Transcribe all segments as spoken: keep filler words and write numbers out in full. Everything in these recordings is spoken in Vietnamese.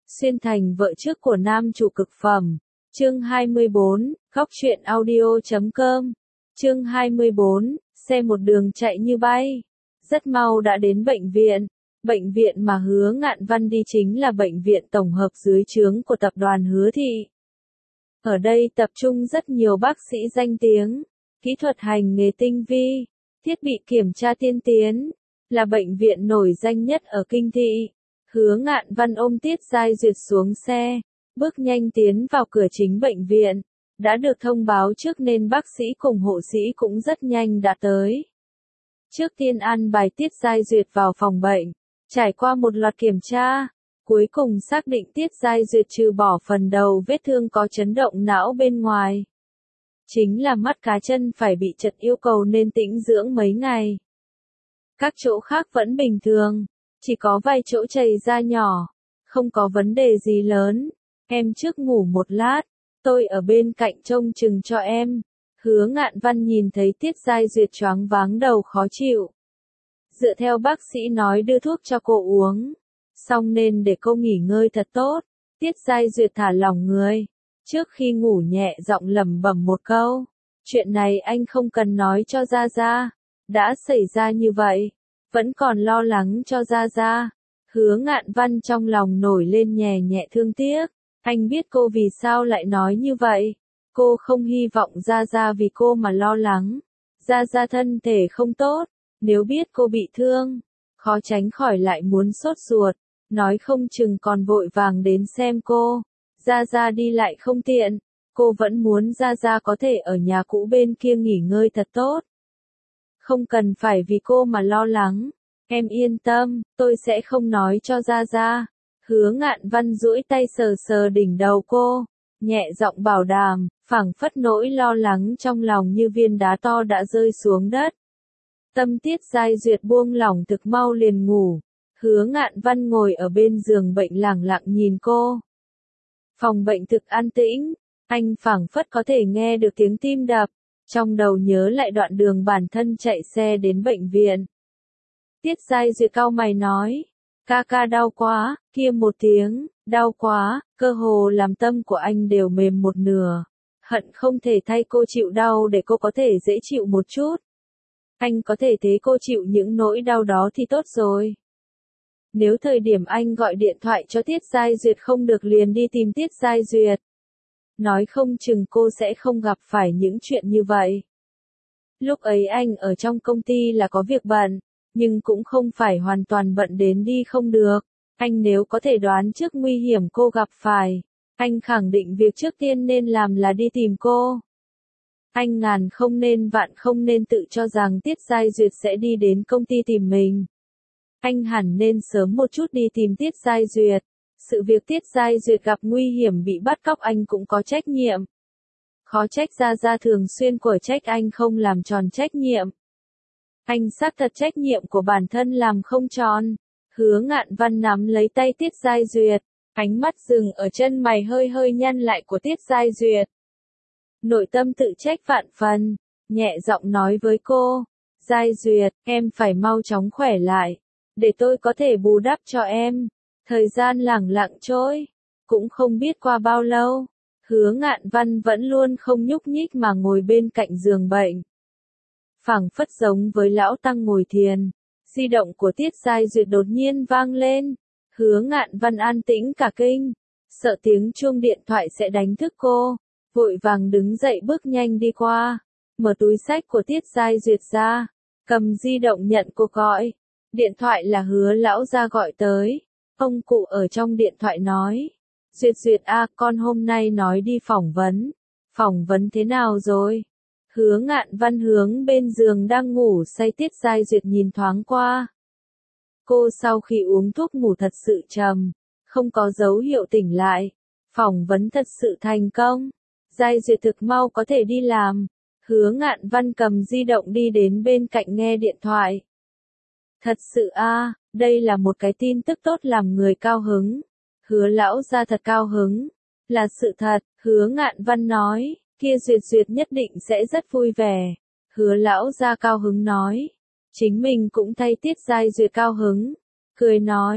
Xuyên thành vợ trước của nam chủ cực phẩm. Chương hai mươi bốn, góc truyện audio chấm com. Chương hai mươi bốn, xe một đường chạy như bay. Rất mau đã đến bệnh viện. Bệnh viện mà Hứa Ngạn Văn đi chính là bệnh viện tổng hợp dưới trướng của tập đoàn Hứa Thị. Ở đây tập trung rất nhiều bác sĩ danh tiếng, kỹ thuật hành nghề tinh vi, thiết bị kiểm tra tiên tiến, là bệnh viện nổi danh nhất ở Kinh Thị. Hứa Ngạn Văn ôm Tiết Giai Duyệt xuống xe, bước nhanh tiến vào cửa chính bệnh viện. Đã được thông báo trước nên bác sĩ cùng hộ sĩ cũng rất nhanh đã tới. Trước tiên an bài Tiết Giai Duyệt vào phòng bệnh, trải qua một loạt kiểm tra, cuối cùng xác định Tiết Giai Duyệt trừ bỏ phần đầu vết thương có chấn động não bên ngoài. Chính là mắt cá chân phải bị chật, yêu cầu nên tĩnh dưỡng mấy ngày. Các chỗ khác vẫn bình thường, chỉ có vài chỗ chảy ra nhỏ, không có vấn đề gì lớn. Em trước ngủ một lát, tôi ở bên cạnh trông chừng cho em. Hứa Ngạn Văn nhìn thấy Tiết Giai Duyệt choáng váng đầu khó chịu. Dựa theo bác sĩ nói đưa thuốc cho cô uống, xong nên để cô nghỉ ngơi thật tốt. Tiết Giai Duyệt thả lỏng người, trước khi ngủ nhẹ giọng lẩm bẩm một câu. Chuyện này anh không cần nói cho Gia Gia, đã xảy ra như vậy, vẫn còn lo lắng cho Gia Gia. Hứa Ngạn Văn trong lòng nổi lên nhẹ nhẹ thương tiếc. Anh biết cô vì sao lại nói như vậy. Cô không hy vọng Gia Gia vì cô mà lo lắng. Gia Gia thân thể không tốt, nếu biết cô bị thương, khó tránh khỏi lại muốn sốt ruột, nói không chừng còn vội vàng đến xem cô. Gia Gia đi lại không tiện, cô vẫn muốn Gia Gia có thể ở nhà cũ bên kia nghỉ ngơi thật tốt. Không cần phải vì cô mà lo lắng, em yên tâm, tôi sẽ không nói cho Gia Gia. Hứa Ngạn Văn duỗi tay sờ sờ đỉnh đầu cô, nhẹ giọng bảo đảm, phảng phất nỗi lo lắng trong lòng như viên đá to đã rơi xuống đất. Tâm Tiết Giai Duyệt buông lỏng thực mau liền ngủ. Hứa Ngạn Văn ngồi ở bên giường bệnh lẳng lặng nhìn cô. Phòng bệnh thực an tĩnh, anh phảng phất có thể nghe được tiếng tim đập, trong đầu nhớ lại đoạn đường bản thân chạy xe đến bệnh viện. Tiết Giai Duyệt cau mày nói, ca ca đau quá, kia một tiếng, đau quá, cơ hồ làm tâm của anh đều mềm một nửa. Hận không thể thay cô chịu đau để cô có thể dễ chịu một chút. Anh có thể thế cô chịu những nỗi đau đó thì tốt rồi. Nếu thời điểm anh gọi điện thoại cho Tiết Giai Duyệt không được liền đi tìm Tiết Giai Duyệt, nói không chừng cô sẽ không gặp phải những chuyện như vậy. Lúc ấy anh ở trong công ty là có việc bận, nhưng cũng không phải hoàn toàn bận đến đi không được. Anh nếu có thể đoán trước nguy hiểm cô gặp phải, anh khẳng định việc trước tiên nên làm là đi tìm cô. Anh ngàn không nên vạn không nên tự cho rằng Tiết Giai Duyệt sẽ đi đến công ty tìm mình. Anh hẳn nên sớm một chút đi tìm Tiết Giai Duyệt. Sự việc Tiết Giai Duyệt gặp nguy hiểm bị bắt cóc anh cũng có trách nhiệm. Khó trách Gia Gia thường xuyên của trách anh không làm tròn trách nhiệm. Anh xác thật trách nhiệm của bản thân làm không tròn. Hứa Ngạn Văn nắm lấy tay Tiết Giai Duyệt, ánh mắt dừng ở chân mày hơi hơi nhăn lại của Tiết Giai Duyệt. Nội tâm tự trách vạn phần, nhẹ giọng nói với cô, Giai Duyệt, em phải mau chóng khỏe lại, để tôi có thể bù đắp cho em. Thời gian lẳng lặng trôi, cũng không biết qua bao lâu, Hứa Ngạn Văn vẫn luôn không nhúc nhích mà ngồi bên cạnh giường bệnh. Phảng phất giống với lão tăng ngồi thiền, di động của Tiết Giai Duyệt đột nhiên vang lên, Hứa Ngạn Văn an tĩnh cả kinh, sợ tiếng chuông điện thoại sẽ đánh thức cô, vội vàng đứng dậy bước nhanh đi qua, mở túi xách của Tiết Giai Duyệt ra, cầm di động nhận cuộc gọi, điện thoại là Hứa lão gia gọi tới, ông cụ ở trong điện thoại nói, Duyệt Duyệt a, con hôm nay nói đi phỏng vấn, phỏng vấn thế nào rồi? Hứa Ngạn Văn hướng bên giường đang ngủ say Tiết Giai Duyệt nhìn thoáng qua. Cô sau khi uống thuốc ngủ thật sự trầm, không có dấu hiệu tỉnh lại. Phỏng vấn thật sự thành công. Giai Duyệt thực mau có thể đi làm. Hứa Ngạn Văn cầm di động đi đến bên cạnh nghe điện thoại. Thật sự a, à, đây là một cái tin tức tốt làm người cao hứng. Hứa lão gia thật cao hứng. Là sự thật, Hứa Ngạn Văn nói. Kia Duyệt Duyệt nhất định sẽ rất vui vẻ. Hứa lão gia cao hứng nói. Chính mình cũng thay Tiết Giai Duyệt cao hứng. Cười nói,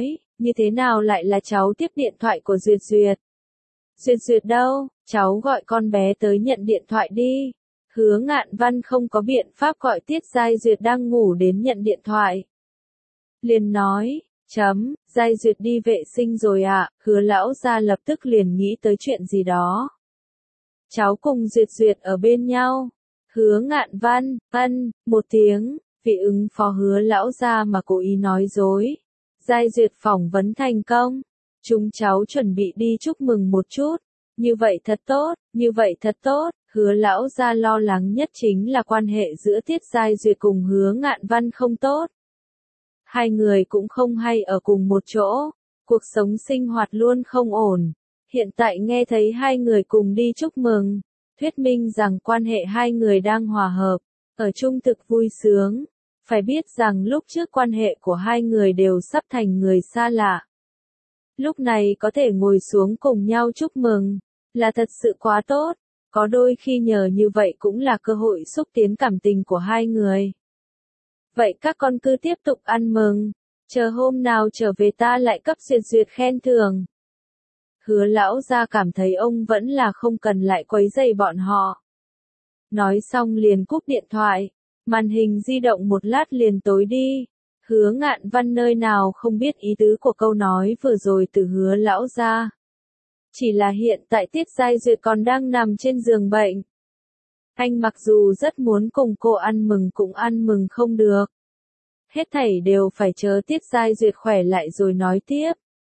như thế nào lại là cháu tiếp điện thoại của Duyệt Duyệt? Duyệt Duyệt đâu, cháu gọi con bé tới nhận điện thoại đi. Hứa Ngạn Văn không có biện pháp gọi Tiết Giai Duyệt đang ngủ đến nhận điện thoại. Liền nói, chấm, Giai Duyệt đi vệ sinh rồi ạ, à. Hứa lão gia lập tức liền nghĩ tới chuyện gì đó. Cháu cùng Duyệt Duyệt ở bên nhau. Hứa Ngạn Văn, ân, một tiếng, vì ứng phó hứa lão gia mà cố ý nói dối. Giai Duyệt phỏng vấn thành công. Chúng cháu chuẩn bị đi chúc mừng một chút. Như vậy thật tốt, như vậy thật tốt. Hứa lão gia lo lắng nhất chính là quan hệ giữa Tiết Giai Duyệt cùng Hứa Ngạn Văn không tốt. Hai người cũng không hay ở cùng một chỗ. Cuộc sống sinh hoạt luôn không ổn. Hiện tại nghe thấy hai người cùng đi chúc mừng. Thuyết minh rằng quan hệ hai người đang hòa hợp. Ở chung thực vui sướng. Phải biết rằng lúc trước quan hệ của hai người đều sắp thành người xa lạ. Lúc này có thể ngồi xuống cùng nhau chúc mừng. Là thật sự quá tốt. Có đôi khi nhờ như vậy cũng là cơ hội xúc tiến cảm tình của hai người. Vậy các con cứ tiếp tục ăn mừng. Chờ hôm nào trở về ta lại cấp Duyệt Duyệt khen thưởng. Hứa lão gia cảm thấy ông vẫn là không cần lại quấy rầy bọn họ. Nói xong liền cúp điện thoại. Màn hình di động một lát liền tối đi. Hứa Ngạn Văn nơi nào không biết ý tứ của câu nói vừa rồi từ hứa lão gia. Chỉ là hiện tại Tiết Giai Duyệt còn đang nằm trên giường bệnh. Anh mặc dù rất muốn cùng cô ăn mừng cũng ăn mừng không được. Hết thảy đều phải chờ Tiết Giai Duyệt khỏe lại rồi nói tiếp.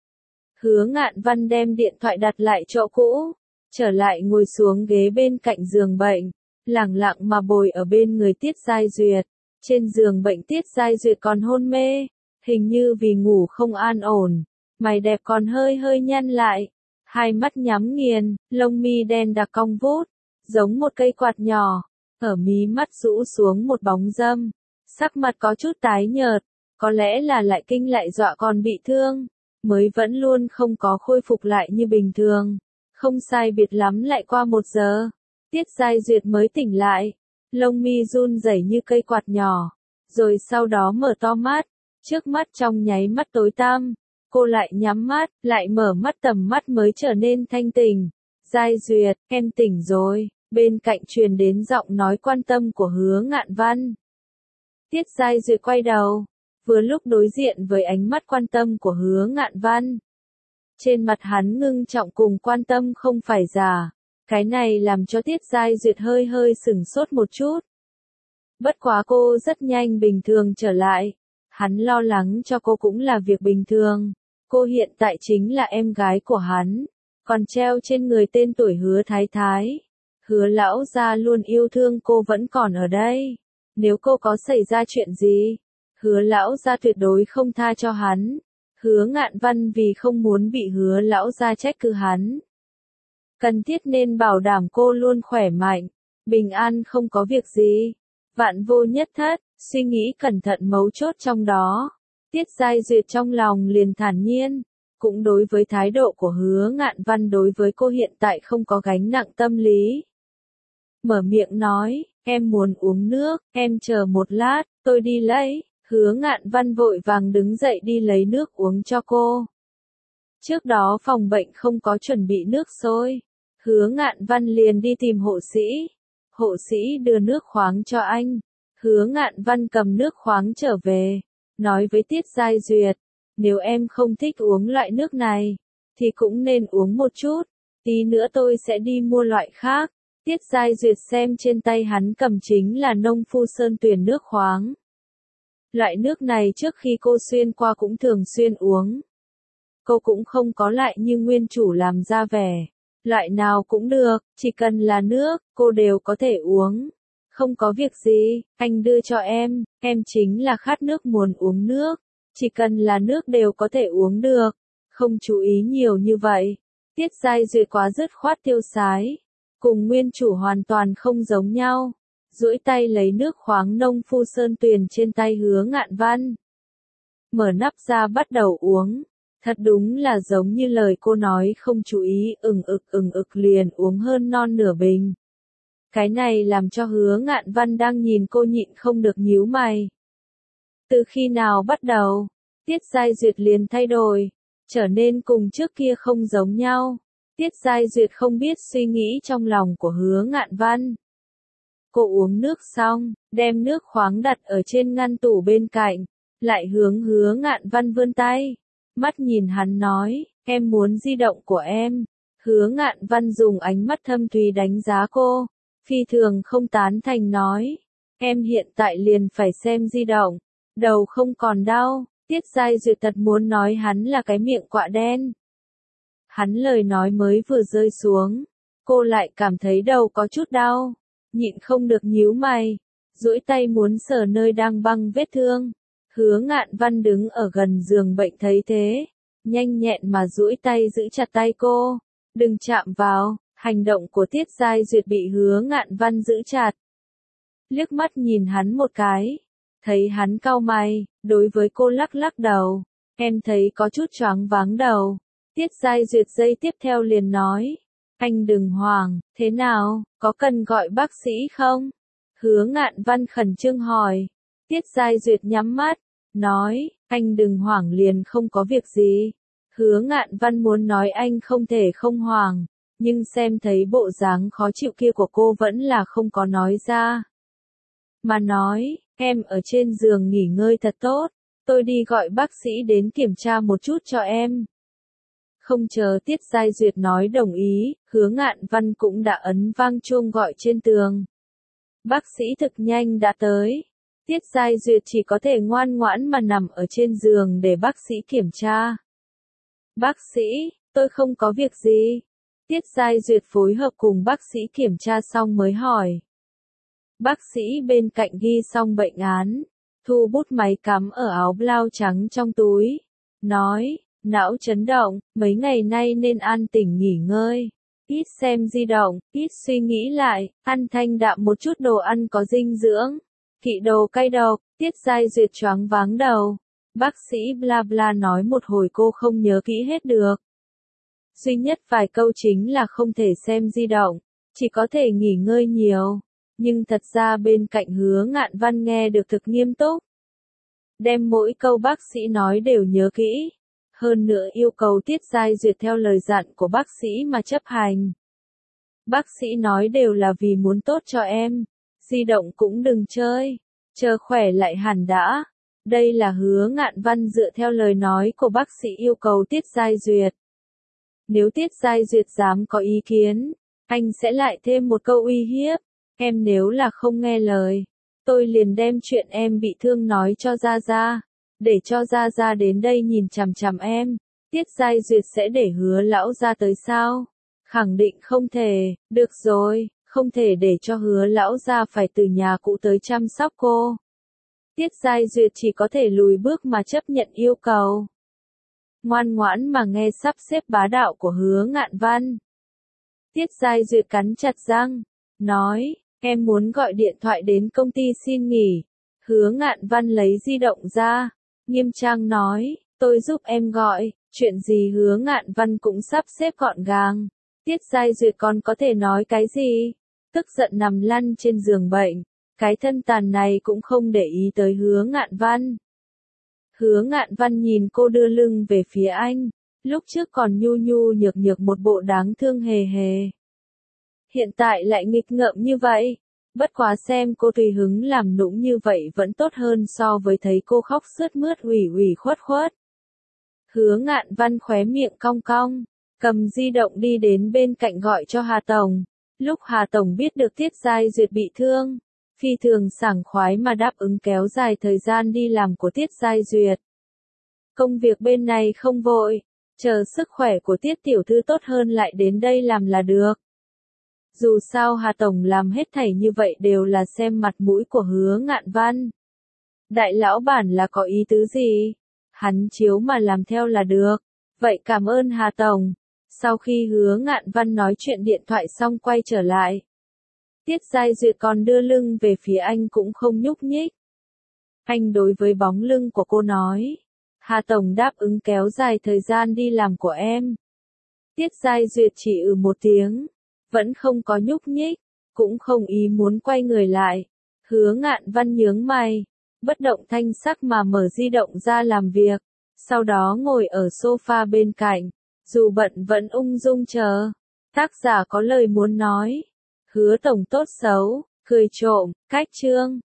Hứa Ngạn Văn đem điện thoại đặt lại chỗ cũ. Trở lại ngồi xuống ghế bên cạnh giường bệnh. Lẳng lặng mà bồi ở bên người Tiết Giai Duyệt. Trên giường bệnh Tiết Giai Duyệt còn hôn mê. Hình như vì ngủ không an ổn. Mày đẹp còn hơi hơi nhăn lại. Hai mắt nhắm nghiền, lông mi đen đặc cong vút, giống một cây quạt nhỏ, ở mí mắt rũ xuống một bóng râm, sắc mặt có chút tái nhợt, có lẽ là lại kinh lại dọa còn bị thương, mới vẫn luôn không có khôi phục lại như bình thường. Không sai biệt lắm lại qua một giờ, Tiết Giai Duyệt mới tỉnh lại, lông mi run rẩy như cây quạt nhỏ, rồi sau đó mở to mắt, trước mắt trong nháy mắt tối tăm. Cô lại nhắm mắt, lại mở mắt tầm mắt mới trở nên thanh tỉnh. Giai Duyệt, em tỉnh rồi, bên cạnh truyền đến giọng nói quan tâm của Hứa Ngạn Văn. Tiết Giai Duyệt quay đầu, vừa lúc đối diện với ánh mắt quan tâm của Hứa Ngạn Văn. Trên mặt hắn ngưng trọng cùng quan tâm không phải giả, cái này làm cho Tiết Giai Duyệt hơi hơi sửng sốt một chút. Bất quá cô rất nhanh bình thường trở lại, hắn lo lắng cho cô cũng là việc bình thường. Cô hiện tại chính là em gái của hắn, còn treo trên người tên tuổi Hứa Thái Thái. Hứa lão gia luôn yêu thương cô vẫn còn ở đây. Nếu cô có xảy ra chuyện gì, Hứa lão gia tuyệt đối không tha cho hắn. Hứa Ngạn Văn vì không muốn bị Hứa lão gia trách cứ hắn. Cần thiết nên bảo đảm cô luôn khỏe mạnh, bình an không có việc gì. Vạn vô nhất thất, suy nghĩ cẩn thận mấu chốt trong đó. Tiết Giai Duyệt trong lòng liền thản nhiên, cũng đối với thái độ của Hứa Ngạn Văn đối với cô hiện tại không có gánh nặng tâm lý. Mở miệng nói, em muốn uống nước, em chờ một lát, tôi đi lấy. Hứa Ngạn Văn vội vàng đứng dậy đi lấy nước uống cho cô. Trước đó phòng bệnh không có chuẩn bị nước sôi. Hứa Ngạn Văn liền đi tìm hộ sĩ. Hộ sĩ đưa nước khoáng cho anh. Hứa Ngạn Văn cầm nước khoáng trở về. Nói với Tiết Giai Duyệt, nếu em không thích uống loại nước này, thì cũng nên uống một chút, tí nữa tôi sẽ đi mua loại khác. Tiết Giai Duyệt xem trên tay hắn cầm chính là Nông Phu Sơn Tuyền nước khoáng. Loại nước này trước khi cô xuyên qua cũng thường xuyên uống. Cô cũng không có lại như nguyên chủ làm ra vẻ. Loại nào cũng được, chỉ cần là nước, cô đều có thể uống. Không có việc gì, anh đưa cho em, em chính là khát nước muốn uống nước. Chỉ cần là nước đều có thể uống được. Không chú ý nhiều như vậy. Tiết Giai Duyệt quá dứt khoát tiêu sái. Cùng nguyên chủ hoàn toàn không giống nhau. Duỗi tay lấy nước khoáng Nông Phu Sơn Tuyền trên tay Hứa Ngạn Văn. Mở nắp ra bắt đầu uống. Thật đúng là giống như lời cô nói không chú ý ừng ực ừng ực liền uống hơn non nửa bình. Cái này làm cho Hứa Ngạn Văn đang nhìn cô nhịn không được nhíu mày. Từ khi nào bắt đầu, Tiết Giai Duyệt liền thay đổi, trở nên cùng trước kia không giống nhau. Tiết Giai Duyệt không biết suy nghĩ trong lòng của Hứa Ngạn Văn. Cô uống nước xong, đem nước khoáng đặt ở trên ngăn tủ bên cạnh, lại hướng Hứa Ngạn Văn vươn tay, mắt nhìn hắn nói, em muốn di động của em. Hứa Ngạn Văn dùng ánh mắt thâm thúy đánh giá cô, phi thường không tán thành nói, em hiện tại liền phải xem di động, đầu không còn đau. Tiết Giai Duyệt thật muốn nói hắn là cái miệng quạ đen. Hắn lời nói mới vừa rơi xuống, cô lại cảm thấy đầu có chút đau, nhịn không được nhíu mày, duỗi tay muốn sờ nơi đang băng vết thương. Hứa Ngạn Văn đứng ở gần giường bệnh thấy thế, nhanh nhẹn mà duỗi tay giữ chặt tay cô, đừng chạm vào. Hành động của Tiết Giai Duyệt bị Hứa Ngạn Văn giữ chặt. Liếc mắt nhìn hắn một cái, thấy hắn cau mày, đối với cô lắc lắc đầu, em thấy có chút choáng váng đầu. Tiết Giai Duyệt giây tiếp theo liền nói, anh đừng hoảng, thế nào, có cần gọi bác sĩ không? Hứa Ngạn Văn khẩn trương hỏi. Tiết Giai Duyệt nhắm mắt, nói, anh đừng hoảng liền không có việc gì. Hứa Ngạn Văn muốn nói anh không thể không hoảng, nhưng xem thấy bộ dáng khó chịu kia của cô vẫn là không có nói ra. Mà nói, em ở trên giường nghỉ ngơi thật tốt, tôi đi gọi bác sĩ đến kiểm tra một chút cho em. Không chờ Tiết Giai Duyệt nói đồng ý, Hứa Ngạn Văn cũng đã ấn vang chuông gọi trên tường. Bác sĩ thực nhanh đã tới. Tiết Giai Duyệt chỉ có thể ngoan ngoãn mà nằm ở trên giường để bác sĩ kiểm tra. Bác sĩ, tôi không có việc gì. Tiết Giai Duyệt phối hợp cùng bác sĩ kiểm tra xong mới hỏi. Bác sĩ bên cạnh ghi xong bệnh án, thu bút máy cắm ở áo blau trắng trong túi, nói, não chấn động, mấy ngày nay nên an tĩnh nghỉ ngơi, ít xem di động, ít suy nghĩ lại, ăn thanh đạm một chút đồ ăn có dinh dưỡng, kỵ đồ cay độc. Tiết Giai Duyệt choáng váng đầu. Bác sĩ bla bla nói một hồi cô không nhớ kỹ hết được. Duy nhất vài câu chính là không thể xem di động, chỉ có thể nghỉ ngơi nhiều. Nhưng thật ra bên cạnh Hứa Ngạn Văn nghe được thực nghiêm túc. Đem mỗi câu bác sĩ nói đều nhớ kỹ. Hơn nữa yêu cầu Tiết Giai Duyệt theo lời dặn của bác sĩ mà chấp hành. Bác sĩ nói đều là vì muốn tốt cho em. Di động cũng đừng chơi. Chờ khỏe lại hẳn đã. Đây là Hứa Ngạn Văn dựa theo lời nói của bác sĩ yêu cầu Tiết Giai Duyệt. Nếu Tiết Giai Duyệt dám có ý kiến, anh sẽ lại thêm một câu uy hiếp. Em nếu là không nghe lời, tôi liền đem chuyện em bị thương nói cho Gia Gia, để cho Gia Gia đến đây nhìn chằm chằm em. Tiết Giai Duyệt sẽ để Hứa lão gia tới sao? Khẳng định không thể. Được rồi, không thể để cho Hứa lão gia phải từ nhà cũ tới chăm sóc cô. Tiết Giai Duyệt chỉ có thể lùi bước mà chấp nhận yêu cầu. Ngoan ngoãn mà nghe sắp xếp bá đạo của Hứa Ngạn Văn. Tiết Giai Duyệt cắn chặt răng, nói, em muốn gọi điện thoại đến công ty xin nghỉ. Hứa Ngạn Văn lấy di động ra, nghiêm trang nói, tôi giúp em gọi, chuyện gì Hứa Ngạn Văn cũng sắp xếp gọn gàng. Tiết Giai Duyệt còn có thể nói cái gì? Tức giận nằm lăn trên giường bệnh, cái thân tàn này cũng không để ý tới Hứa Ngạn Văn. Hứa Ngạn Văn nhìn cô đưa lưng về phía anh, lúc trước còn nhu nhu nhược nhược một bộ đáng thương hề hề. Hiện tại lại nghịch ngợm như vậy, bất quá xem cô tùy hứng làm nũng như vậy vẫn tốt hơn so với thấy cô khóc sướt mướt ủy ủy khuất khuất. Hứa Ngạn Văn khóe miệng cong cong, cầm di động đi đến bên cạnh gọi cho Hà Tổng. Lúc Hà Tổng biết được Tiết Giai Duyệt bị thương, phi thường sảng khoái mà đáp ứng kéo dài thời gian đi làm của Tiết Giai Duyệt. Công việc bên này không vội, chờ sức khỏe của Tiết tiểu thư tốt hơn lại đến đây làm là được. Dù sao Hà Tổng làm hết thảy như vậy đều là xem mặt mũi của Hứa Ngạn Văn. Đại lão bản là có ý tứ gì? Hắn chiếu mà làm theo là được. Vậy cảm ơn Hà Tổng. Sau khi Hứa Ngạn Văn nói chuyện điện thoại xong quay trở lại. Tiết Giai Duyệt còn đưa lưng về phía anh cũng không nhúc nhích. Anh đối với bóng lưng của cô nói. Hà Tổng đáp ứng kéo dài thời gian đi làm của em. Tiết Giai Duyệt chỉ ừ một tiếng. Vẫn không có nhúc nhích. Cũng không ý muốn quay người lại. Hứa Ngạn Văn nhướng mày. Bất động thanh sắc mà mở di động ra làm việc. sau đó ngồi ở sofa bên cạnh, dù bận vẫn ung dung chờ. Tác giả có lời muốn nói. Hứa tổng tốt xấu, cười trộm, cách chương.